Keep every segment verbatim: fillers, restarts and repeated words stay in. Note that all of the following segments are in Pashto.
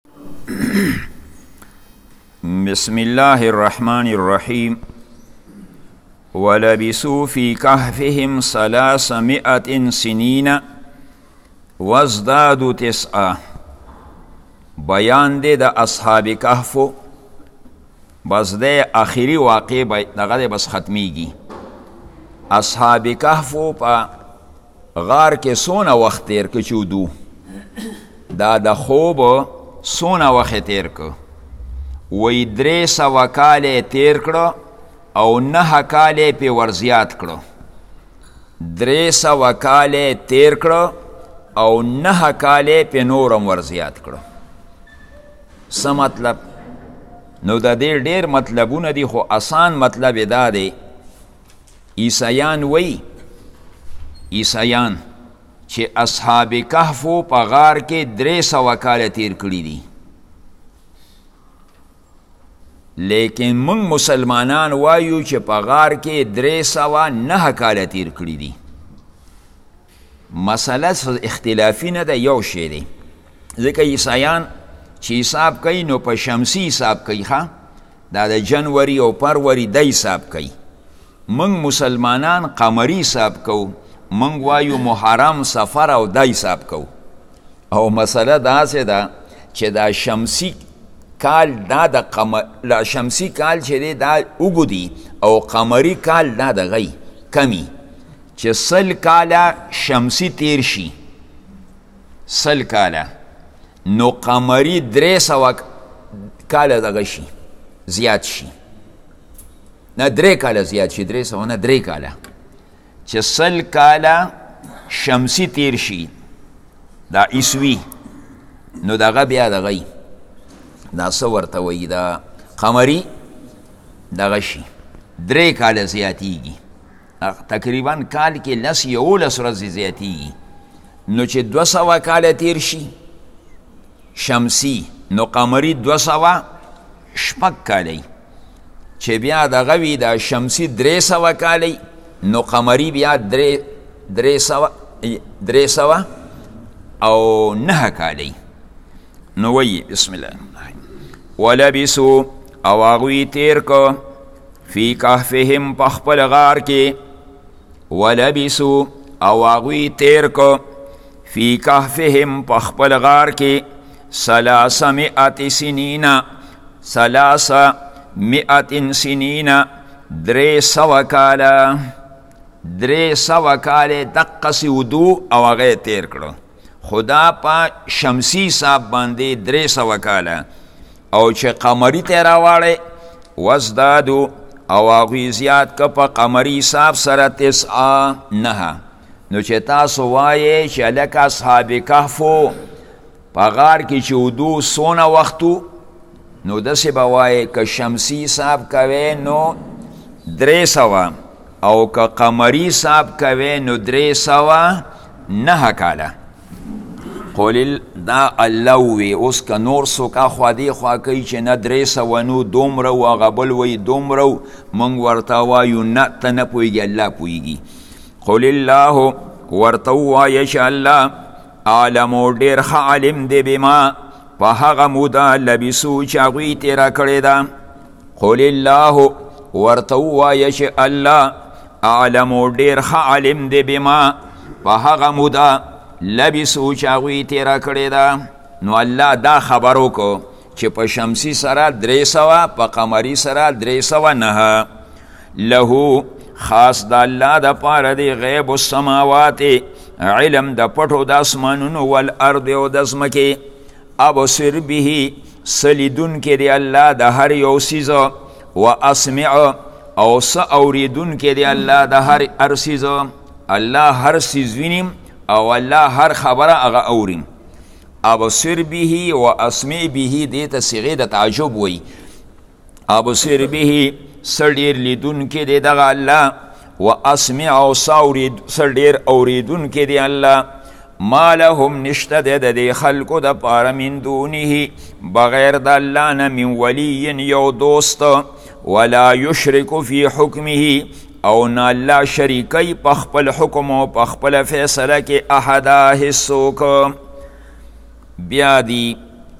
بسم الله الرحمن الرحيم ولبثوا في كهفهم ثلاثمائة سنين وازدادوا تسعة. بیان دی د اصحاب کهفو، بس دی آخری واقع دغه دی بس ختمیږي. اصحاب کهفو په غار کې سونه وخت تیر که چودو، دا د خوب سونه وخت تیر که وی درې سوه کاله تیر کړه او نهه کاله پې ورزیات کړه. درې سوه کاله تیر کړه او نهه کاله پې نورم ورزیات کړه. څه مطلب؟ نو د دې ډېر مطلبونه دي، خو آسان مطلب دا دی. عیسیان وی عیسیان چې اصحاب کهفو په غار کې درې سوه کاله تیر کړي دي، لیکن من مسلمانان وایو چې په غار کې درې سوه نهه کاله تیر کړي دي. مسله اختلافي نه ده، یو شی دی. ځکه عیسیان چې حساب کوي نو په شمسی حساب کوي، ښه دا د جنوري او پروری د حساب کوي. من مسلمانان قمری حساب کوو، من وایو محرم سفر او د حساب کوو. او مسله داسې ده چې دا شمسی کال دا د قمر شمسی کال چې دی دا اوږدي او قمری کال دا د غی کمی، چې سل کاله شمسی تیر شي سل کاله، نو قمری درې سوه کاله دغه شي زیات شي، نه درې کاله زیات شي، درې سوه نه درې کاله، چې سل کاله شمسی تیر شي دا عیسوي، نو دغه بیا دغی دا څه ورته وایي دا قمري دغه شي درې کاله زیاتیږي. تقریبا کال کې لس یولس ورځې زیاتیږي. نو چې دوه سوه کاله تیر شي شمسی، نو قمري دوه سوه شپږ کاله، چې بیا دغه وي دا شمسی درې سوه کاله، نو قمري بیا درې درې سوه درې سوه او نهه کاله. نو وی بسم الله ولبسو او اغوی تیر که فی کهفهم په خپل غار کې، ولبسو او اغوی تیر که فی کهفهم په خپل غار کې ثلاثمائة سنین ثلاثمائة سنین درې سوه کاله درې سوه کاله دقسې ودو او هغه تیر کړه. خدا په شمسی حساب باندې درې سوه کاله، او چې قمری ته راواړی وزدادو او هغوی زیات که په قمری حساب سره تسعه نهه. نو چې تاسو وایې چې لکه اصحاب کهفو په غار کې چې ودو څونه وختو، نو داسې به وایې که شمسی حساب کوې نو درې سوه، او که قمری حساب کوې نو درې سوه نهه کاله. قول دا الله وی. اوس که نور څوک اخوا دې خوا کوي چې نه درې سوه نو دومره و، هغه بل وایي دومره، موږ ورته وایو نه ته نه پوهېږي، الله پوهېږي. قل الله ورته ووایه چې الله عالمو ډېر ښه عالم دی بما په هغه موده لبسو چې هغوی تېره کړې ده. قل الله ورته ووایه چې الله عالمو ډېر ښه عالم دی بما په هغه موده لبسو چې هغوی تیره کړې ده. نو الله دا خبر وکړو چې په شمسی سره درې سوه، په قمري سره درې سوه نهه. له خاص د الله دپاره دی غیب السماوات، علم د پټو د اسمانونو والارض او د ځمکې. ابصر به سلیدونکی دی الله د هر یو څیز، و اسمع او څه اورېدونکی دی الله د هر هر څیز. الله هر څیز وینیم او الله هر خبره هغه اوریم. ابصر به و اسمع به دې ته صیغې د تعجب وی. ابصر به څه ډېر لیدونکی دی دغه الله، و اسمع او څه ډېر اورېدونکی دی الله. ما لهم نشته دی د دې خلکو دپاره من دونه بغیر د الله نه من ولی یو دوست، ولا یشرک فی حکمه او نه الله شریکی په خپل حکم او په خپل فیصله کې احدا هیڅوک. بیا دی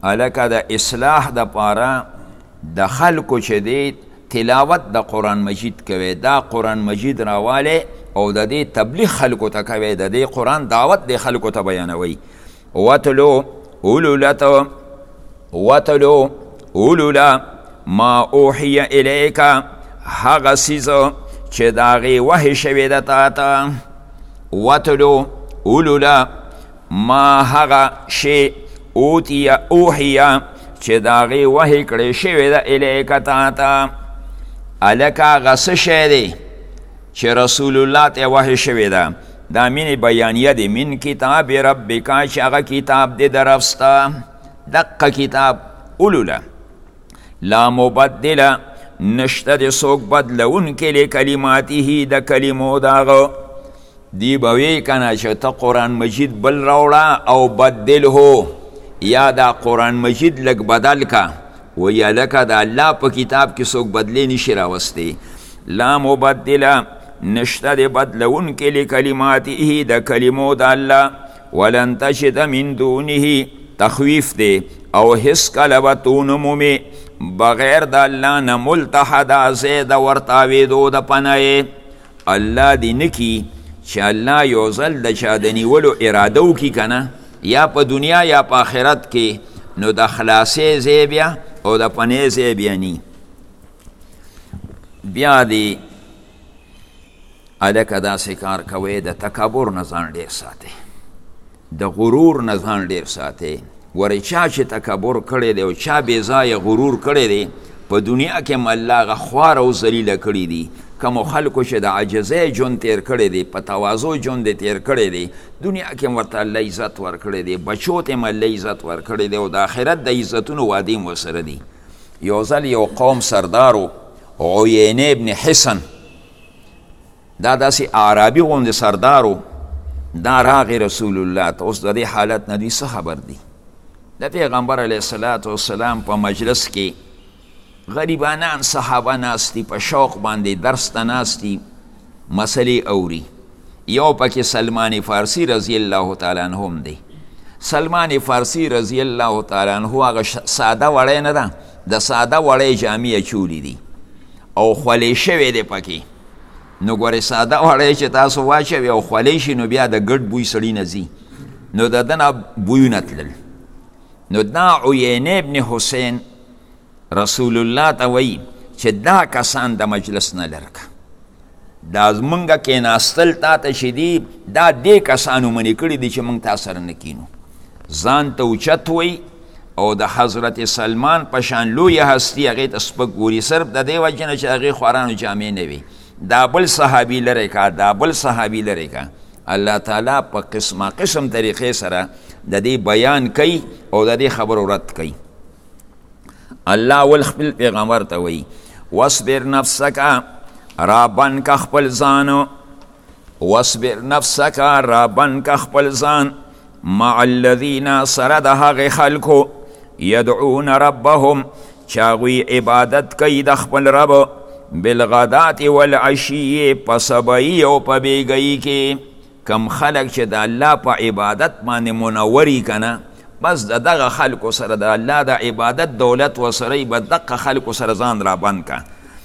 هلکه د اصلاح د پاره د خلکو چې دی تلاوت د قرآن مجید کوي، دا قرآن مجید راوالی او د دې تبلیغ خلکو ته کوي، د دې قرآن دعوت د خلکو ته بیانوي. وتلو اولولته وتلو اولولا ما اوحی الیکا، هغه څیزه چې د هغې وحی شوې ده تا ته. وتلو اولولا ما هغه شی اوتیه اوحیه چې د هغې وحی کړی شوې ده الیکا تا ته. هلکه هغه څه شی دی چې رسول الله ته وحی شوې ده، دا مینې بیانیه دی. من کتاب ربکا، چې هغه کتاب دی د رب ستا، دقه کتاب. اولولا لا مبدله، نشته د څوک بدلونکی لکلماته، د کلمو د هغه. دی به وی که نه چې ته قرآن مجید بل راوړه او بدل هو، یا دا قرآن مجید لږ بدل که، وی هلکه د الله په کتاب کې څوک بدلی نشي راوستی. لا مبدله، نشته د بدلونکی لکلماته، د کلمو د الله. ولن تجد من دونه، تخویف دی، او هیڅ کله به تو نه مومې بغیر د الله نه ملتحدا، ځای د ورتاویدو د پناه. الله دې نه کي چې الله یو ځل د چا د نیولو اراده وکړي که نه، یا په دنیا یا په آخرت کې، نو د خلاصې ځای بیا او د پناه ځای بیا نی. بیا دې هلکه داسې کار کوئ، د تکبر نه ځان ډېر ساتئ، د غرور نه ځان ډېر ساتئ. ورې چا چې تکبر کړی دی او چا بې ځایه غرور کړی دی، په دنیا کې هم الله هغه خوار او ذلیله کړي دي. کومو خلکو چې د عاجزۍ ژوند تیر کړی دی، په تواضع ژوند تیر کړی دی، دنیا کې هم ورته الله عزت ورکړی دی، بچو ته هم الله عزت ورکړی دی، او د آخرت د عزتونو وعدې هم ورسره دي. یو ځل یو قوم سردارو عینه ابن حسن، دا داسې عربي غوندې سردارو، دا راغی رسول الله ته. اوس د دې حالت نه دوی څه خبر دي؟ د پیغمبر علیه الصلاة والسلام په مجلس کې غریبانان صحابه ناستی، په شوق باندې درس ته ناستی، مسلې اوري. یو پکې سلمان فارسی رضی الله تعالی عنه هم دی. سلمان فارسی رضی الله تعالی عنه هغه ساده وړی نه ده، د ساده وړی جامې اچولي دي او خولې شوی دی پکې. نو ګورې ساده وړی چې تاسو واچوي او خولې شي، نو بیا د ګډ بوی سړي نه ځي، نو د ده نه بویونه تلل. نو دا عینه ابن حسین رسول الله ته وایي چې دا کسان د مجلس نه لرکه، دا زمونږه کېناستل تا ته چې دي، دا دې کسانو منې کړي دي چې موږ تا سره نه کینو. ځان ته اوچت وایي او د حضرت سلمان په شان لویه هستي هغې ته سپک ګوري، صرف د دې وجې نه چې هغې خوارانو جامې نه وي. دا بل صحابي لرې کا، دا بل صحابي لرې کا. الله تعالی په قسمه قسم طریقې سره د دې بیان کوي او د دې خبرو رد کوي. الله ول خپل پیغمبر ته وایي واصبر نفسک، رابن که خپل ځان، واصبر نفسک، رابن که خپل ځان، مع الذین، سره د هغې خلکو، یدعون ربهم، چې هغوی عبادت کوي د خپل رب، بالغدات والعشی، په سبایی او په بیګی کې. کم خلق چې د الله په عبادت باندې منوري کنه، بس د دغه خلکو سره د الله د عبادت دولت وسره به دغه خلکو سره ځان را بند که.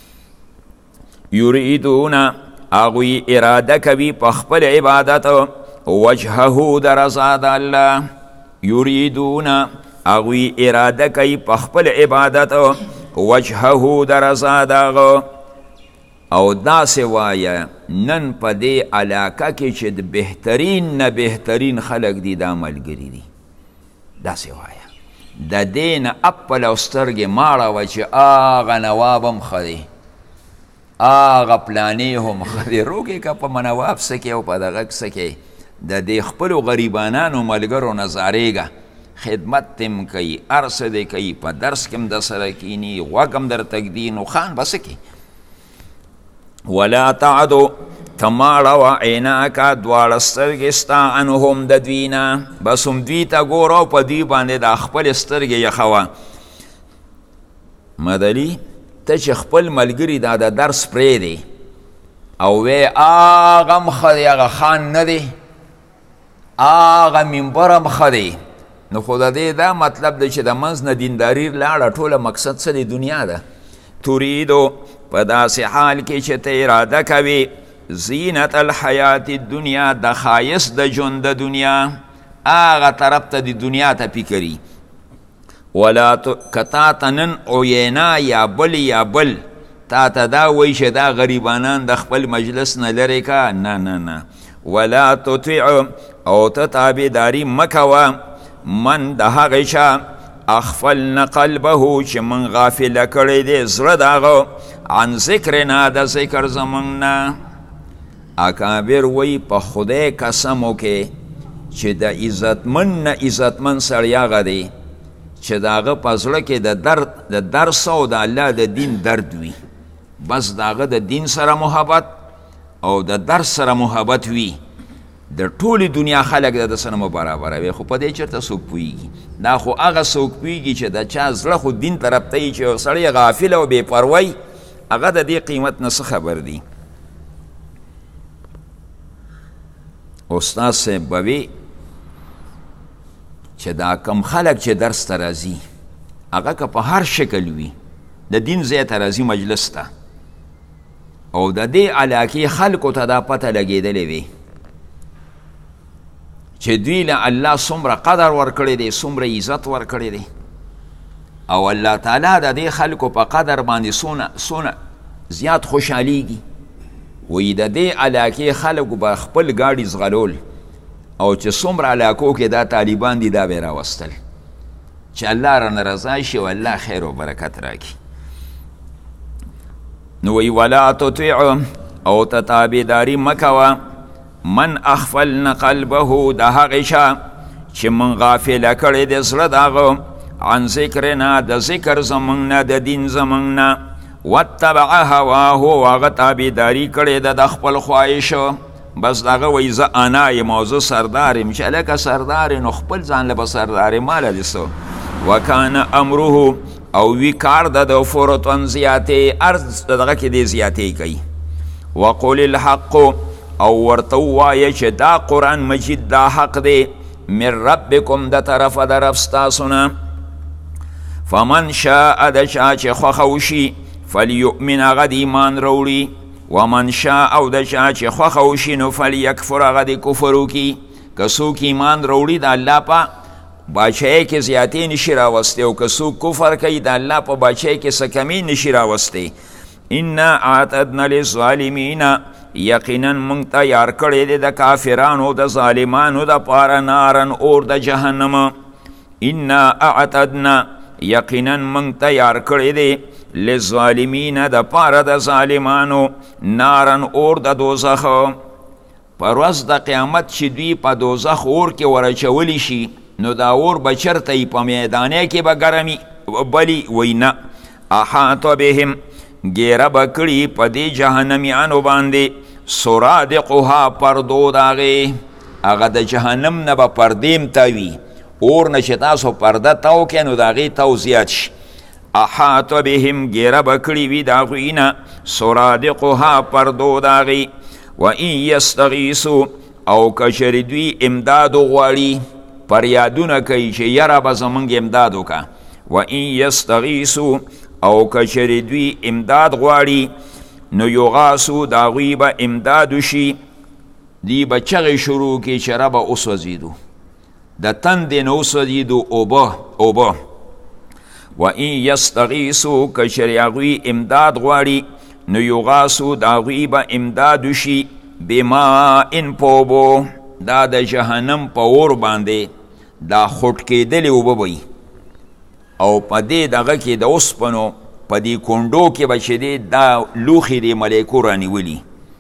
یریدون، هغوی اراده کوي په خپل عبادت، وجهه، د رضا د الله. یریدون، هغوی اراده کوي په خپل عبادت، وجهه، د رضا د هغه. او داسې وایه نن په دې علاقه کې چې د بهترین نه بهترین خلق دي دا ملګري دي، داسې وایه. د دې نه اپل او سترګې ماړه وه چې هغه نواب هم ښه دی، هغه پلانې هم ښه دی. روکې که په منواب څه کې او په دغه څه کې د دې خپلو غریبانانو ملګرو نه زارېږه، خدمت تم کوي، هر څه دی کوي، په درس کې هم در سره کیني، غوږ هم درته ږدي، نو خان به څه کوي. ولا تعدو، تماړه وه عیناکه، دواړه سترګې ستا عنهم، د دوی نه، بس هم دوی ته ګوره او په دوی باندې دا خپل سترګې یخوه. مدلي ته چې خپل ملګري دا د درس پرېږدې او وی هغه هم ښه دی، هغه خان نه دی، هغه منبر هم ښه دی، نو خو د دې دا مطلب دی چې د منځ نه دینداري لاړه ټوله مقصد څه دی دنیا ده تریدو په داسې حال کې چې ته اراده کوي زینت الحیات الدنیا د ښایست د ژوند د دنیا هغه طرف ته د دنیا ته فکري ولا که تا ته نن عینا یا بل یا بل تا ته دا وایي چې دا غریبانان د خپل مجلس نه لرې که نه نه نه ولا تطیع او ته تابعداري مه کوه من د هغې چا اخفلن قلبه چې من غافله کړی دی زړه د هغه عن ذکرنا د ذکر زمونږ نه اکابر وی په خدای قسم وکې چې د عزتمن نه عزتمن سړی هغه دی چې د هغه په زړه کې د درد د درس او د الله د دین درد وي بس د هغه د دین سره محبت او د درس سره محبت وي د ټولې دنیا خلک د ده سره مه برابروي خو په دې چېرته څوک پوهېږي دا خو هغه څوک پوهېږي چې د چا زړه خو دین طرف ته وي چې یو سړی غافل او بې پروی هغه د دې قیمت نه څه خبر دی استاد صاحب به وي چې دا کم خلک چې درس ته راځي هغه که په هر شکل وي د دین ځای ته راځي مجلس ته او د دې علاقې خلکو ته دا پته لګېدلې وي چې دوی له الله څومره قدر ورکړی دی څومره عزت ورکړی دی او الله تعالی د دې خلکو په قدر باندې څونه څونه زیات خوشحالیږي وی د دې علاقې خلکو به خپل ګاډي ځغلول او چې څومره علاقو کې دا طالبان دي دا به یې راوستل چې الله رانه رضا شي او الله خیر و برکت راکړي نو وی ولا تطیع او ته تابعداري مه کوه من اخفلن قلبه د هغې چا چې من غافله کړی د زړه د هغه عن ذکرنا د ذکر زمونږ نه د دین زمونږ نه واتبع هواه هغه تابعداري کړې ده د خپل خواهشو بس دغه وایي زه انا یم او زه سردار یم چې هلکه سردار نو خپل ځان له به سردار ماله دې څه وکانه امره او وی کار ده د فرطن زیاتې عرض دغه کې دې زیاتې کوي وقل الحق او ورته ووایه چې دا قرآن مجید دا حق دی من ربکم د طرفه د رب ستاسو نه فمن شاء د چا چې خوښه وشي فلیؤمن هغه د ایمان روړي ومن شاء او د چا چې خوښه وشي نو فلیکفر هغه د کفر وکړي که څوک ایمان روړي د الله په باچهی کې زیاتې نشي راوستی او که څوک کفر کوي د الله په باچهی کې څه کمي نشي راوستی انا اعتدنا للظالمین یقینا موږ تیار کړی دی د کافرانو د ظالمانو دپاره نارن اور د جهنم انا اعتدنا یقینا موږ تیار کړی دی للظالمین دپاره د ظالمانو نارن اور د دوزخ په ورځ د قیامت چې دوی په دوزخ اور کې ورچولی شي نو دا اور به چرته یي په میدانې کې به ګرمي بلی وی نه احاط بهم ګیره به کړي په دې جهنمیانو باندې سرادقها پردو د هغې هغه د جهنم نه به پردې م تاوي اور نه چې تاسو پرده تاو کړئ نو د هغې تاو زیات شي احاط بهم ګیره به کړي وي د هغوی نه سرادقها پردو د هغې و ان یستغیثو او که چېرې دوی امداد وغواړي فریادونه کوي چې یره به زمونږ امداد وکړه و ان یستغیثو او که چېرې دوی امداد غواړي نو یغاسو د هغوی به امداد وشي دی به چغې شروع کړي چې ربه وسوځېدو د تندې نه وسوځېدو اوبه اوبه و ان یستغیثو که چېرې هغوی امداد غواړي نو یغاسو د هغوی به امداد وشي بماء په اوبو دا د جهنم په اور باندې دا خوټ کېدلې اوبه به او په دې دغه کې د اوسپنو په دې کونډو کې به چې دی دا لوښي د ملیکو رانیولي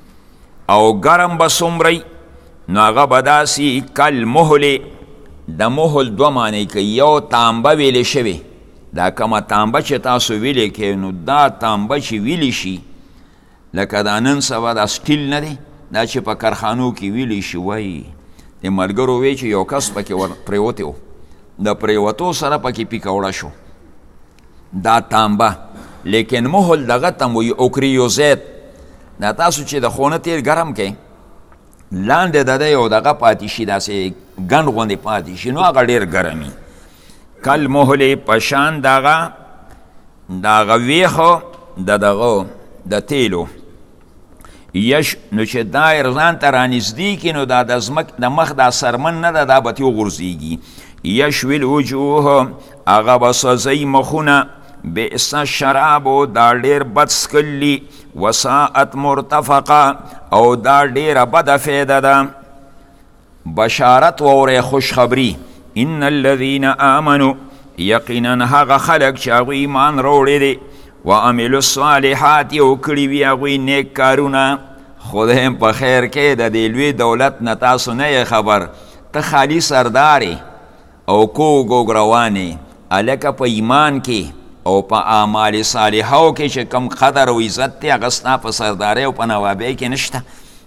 او ګرم به څومره نو هغه به داسې کالمهلې د مهل دوه معنی کوي یو تانبه ویلې شوې دا کومه تانبه چې تاسو ویلې کوي نو دا تانبه چې ویلې شي لکه دا نن سبا دا سټیل نه دی دا چې په کارخانو کې ویلې شي وایي د ملګرو وی چې یو کس پکې ور پریوتی و د پریوتو سره پکې پیکوړه شو دا تانبه لیکن مهل دغه تم وی اوکریوزیت دا تاسو چې د خونه تیر ګرم کې لاندې د ده یو دغه پاتې شي داسې ګنډ غوندې پاتې شي نو هغه ډېر ګرمي کل محلی پشان داغا داغا ویخو دا داغو دا تیلو یش نو چې دایر ځان ته رانږدې کړي نو دا د ځمک د مخ دا سرمن نه ده دا به ترې وغورځېږي یشوي الوجوه هغه به سوځوي مخونه بئس الشرابو دا ډېر بد څښل وساعت مرتفقه او دا ډېره بده فایده ده بشارت واورئ خوشخبري ان الذین آمنوا یقینا هغه خلک چې هغوی ایمان راوړی دی وعملوا الصالحات او کړي وي هغوی نیک کارونه خدای په خیر کې د دې لوی دولت نه تاسو نه خبر ته خالی سردارې او کوږ کوږ روانې هلکه په ایمان کې او په اعمال صالحو کې چې کم قدر او عزت دی هغه ستا په سردارۍ او په نوابۍ کې نشته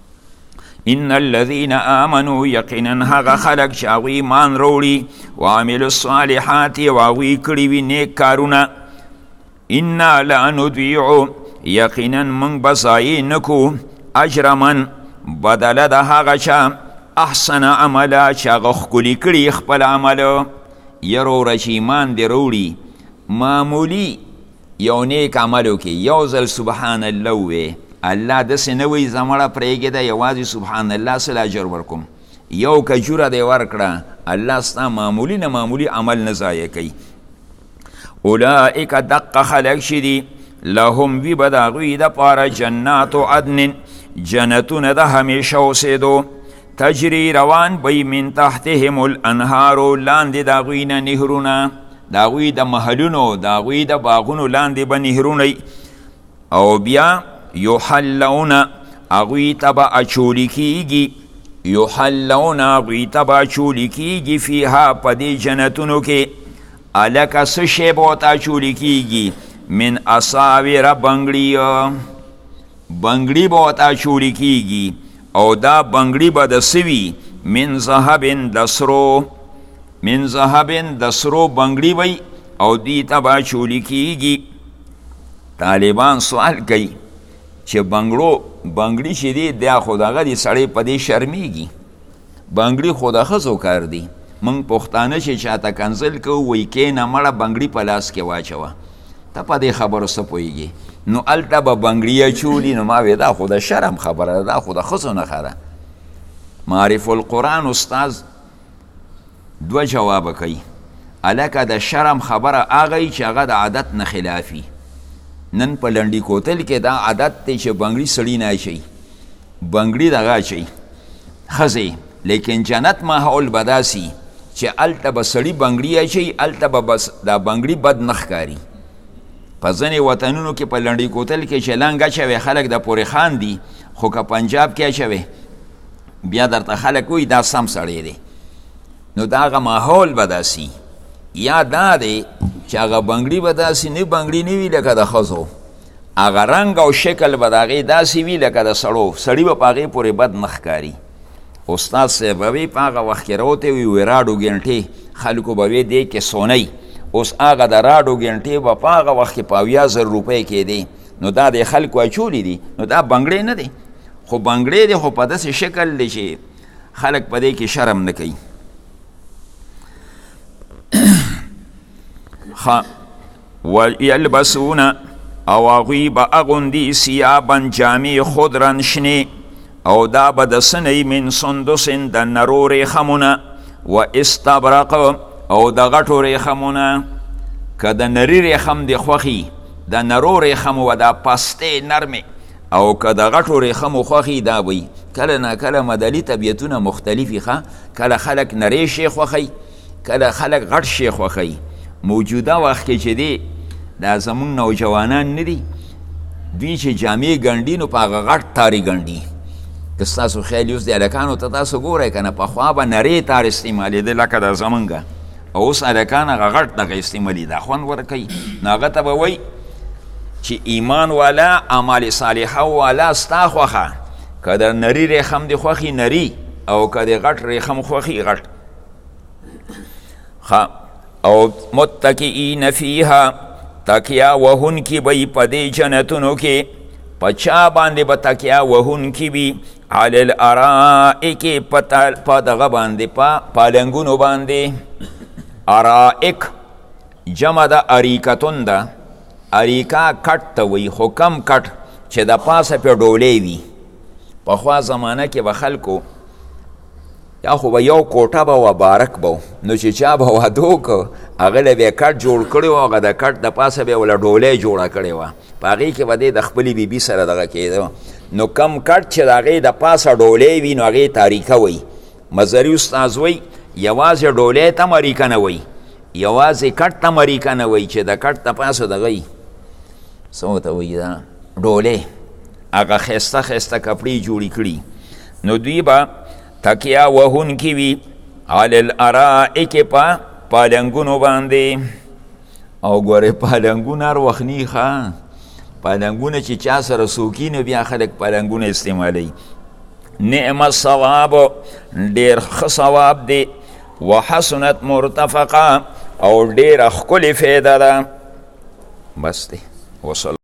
ان الذین آمنوا یقینا هغه خلک چې هغوی ایمان راوړي وعملوا الصالحات او هغوی کړي وي نیک کارونه انا لا نضیع یقینا موږ به ضایع نه کړو اجر من بدله د هغه چا احسن عمله چې هغه ښکلي کړي خپل عمل یاره وروره چې ایمان دې راوړي معمولی یو نیک عملو کې یو ځل سبحان الله ووایې الله داسې نه وایي زمړه پرېږده یوازې سبحان الله سل اجر ورکوم یو کجوره دې ورکړه الله ستا معمولی نه معمولی عمل نه ضایع کوي اولئک دقه خلق چې دي لهم وي به د هغوی دپاره جنات عدن جنتونه د همیشه اوسېدو تجري روان بی من تحتهم الانهارو لاندې د هغوی نه نهرونه د هغوی د محلونو د هغوی د باغونو لاندې به نهرونه او بیا یحلون هغوی ته به اچولی کیږي یحلون هغوی ته به اچولی کیږي فیها په دې جنتونو کې الکه څه شی به ورته اچولی کیږي من اصاوره بنګړي بنګړي به ورته اچولی کیږي او دا بنګړي به د څه وي من ذهب د سرو من ذهب د سرو بنګړي وي او دې ته به اچولی کیږي طالبان سوال کوي چې بنګړو بنګړي چې دی دا خو دغه دی سړی په دې شرمیږي بنګړي خو د ښځو کار دی موږ پښتانه چې چاته کنزل کوو وایي کینه مړه بنګړي په لاس کې واچوه ته په دې خبرو څه پوهېږي نو هلته به بنګړي اچولي نو ما وی دا خو د شرم خبره ده دا خو د ښځو نښه ده معرف القرآن استاذ دوه جوابه کوي هلکه د شرم خبره هغه چې هغه د عادت نه خلافي نن په لنډي کوتل کې دا عادت دی چې بنګړي سړي نه اچوي بنګړي دغه اچوي ښځې لیکن جنت ماحول به داسي چې هلته به سړي بنګړي اچوي هلته به بس دا بنګړي بد نه ښکاري په ځینې وطنونو کې په لنډي کوتل کې چې لنګ اچوي خلک د پورې خان دي خو که پنجاب کې اچوي بیا درته خلک وایي دا سم سړی دی نو د هغه ماحول به داسي یا دا دی چې هغه بنګړي به داسې نه بنګړي نه وي لکه د ښځو هغه رنګ او شکل به د هغې داسې وي لکه د سړو سړي به په هغې پورې بد نه ښکاري استاد صاحب به وی په هغه وخت کې راوتی وي وی راډو ګنټې خلکو به وی دی کې سونی اوس هغه د راډو ګنټې به په هغه وخت کې په اویا زر روپۍ کېدی نو دا د خلکو اچولی دي نو دا بنګړی نه دی خو بنګړی دی خو په داسې شکل دی چې خلک په دې کې شرم نه کوي ویلبسون او هغوی به اغوندي ثیابا جامې خضرا شنې او دا به د سنی من سندس د نرو ریخمونه و استبرق او د غټو ریخمونه که د نري ریخم د خوښي د نرو ریخم و د پستې نرمې او که د غټو ریخمو خوښي دا وي کله نه کله مدلي طبیعتونه مختلفي ښه کله خلک نری شی خوښوي کله خلک غټ شی خوښوي موجوده وخت کې چې دی دا زمونږ نوجوانان نه دي دوی چې جامې ګنډي نو په هغه غټ تارې ګنډي که ستاسو خیال اوس د هلکانو ته تاسو ګورئ که نه پخوا به نرې تار استعمالېده لکه د زمونږ او اوس هلکان هغه غټ دغه استعمالي دا خوند ورکوي نو هغه ته به وایي چې ایمان والا اعمال صالحه والا ستا خوښه که د نري ریخم د خوښي نري او که د غټ ریخم خوښي غټ او متکئین فیها تکیا وهن کی بی پا دی جنتونو کی پا چا باندې با تکیا وهن کی بی علی الارائک پا دغا باندې پا پالنگونو باندې ارائک جمع د اریکتون ده. اریکا کټ ته وی، خو کم کټ چې د پاسه پې ډولۍ وي. پخوا زمانه کې به خلکو یا خو به یو کوټه به و بارک به نو چې چا به واده وکړ هغه له به یې کټ جوړ کړی و، هغه د کټ د پاسه به یې ورله ډولۍ جوړه کړې وه، په هغې کې به دی د خپلې بیبي سره دغه کېده. نو کم کټ چې د هغې د پاسه ډولۍ وي نو هغې تاریکه وی. مزري استاذ وی یوازې ډولۍ ته مریکه نه وی، یوازې کټ ته مریکه نه وی چې د کټ د پاسه دغه یي څه ورته وایي دا ډولۍ، هغه ښایسته ښایسته کپړې جوړې کړي. نو دوی به تکیه وهونکي وي علی الارائک په پالنګونو باندې. او ګورې پالنګونه هر وخت نه ښه پالنګونه چې چا سره څوکي نو بیا خلک پالنګونه استعمالوي. نعم الثواب ډېر ښه ثواب دی. وحسنت مرتفقه او ډېره ښکلې فایده ده. بس دی. وصل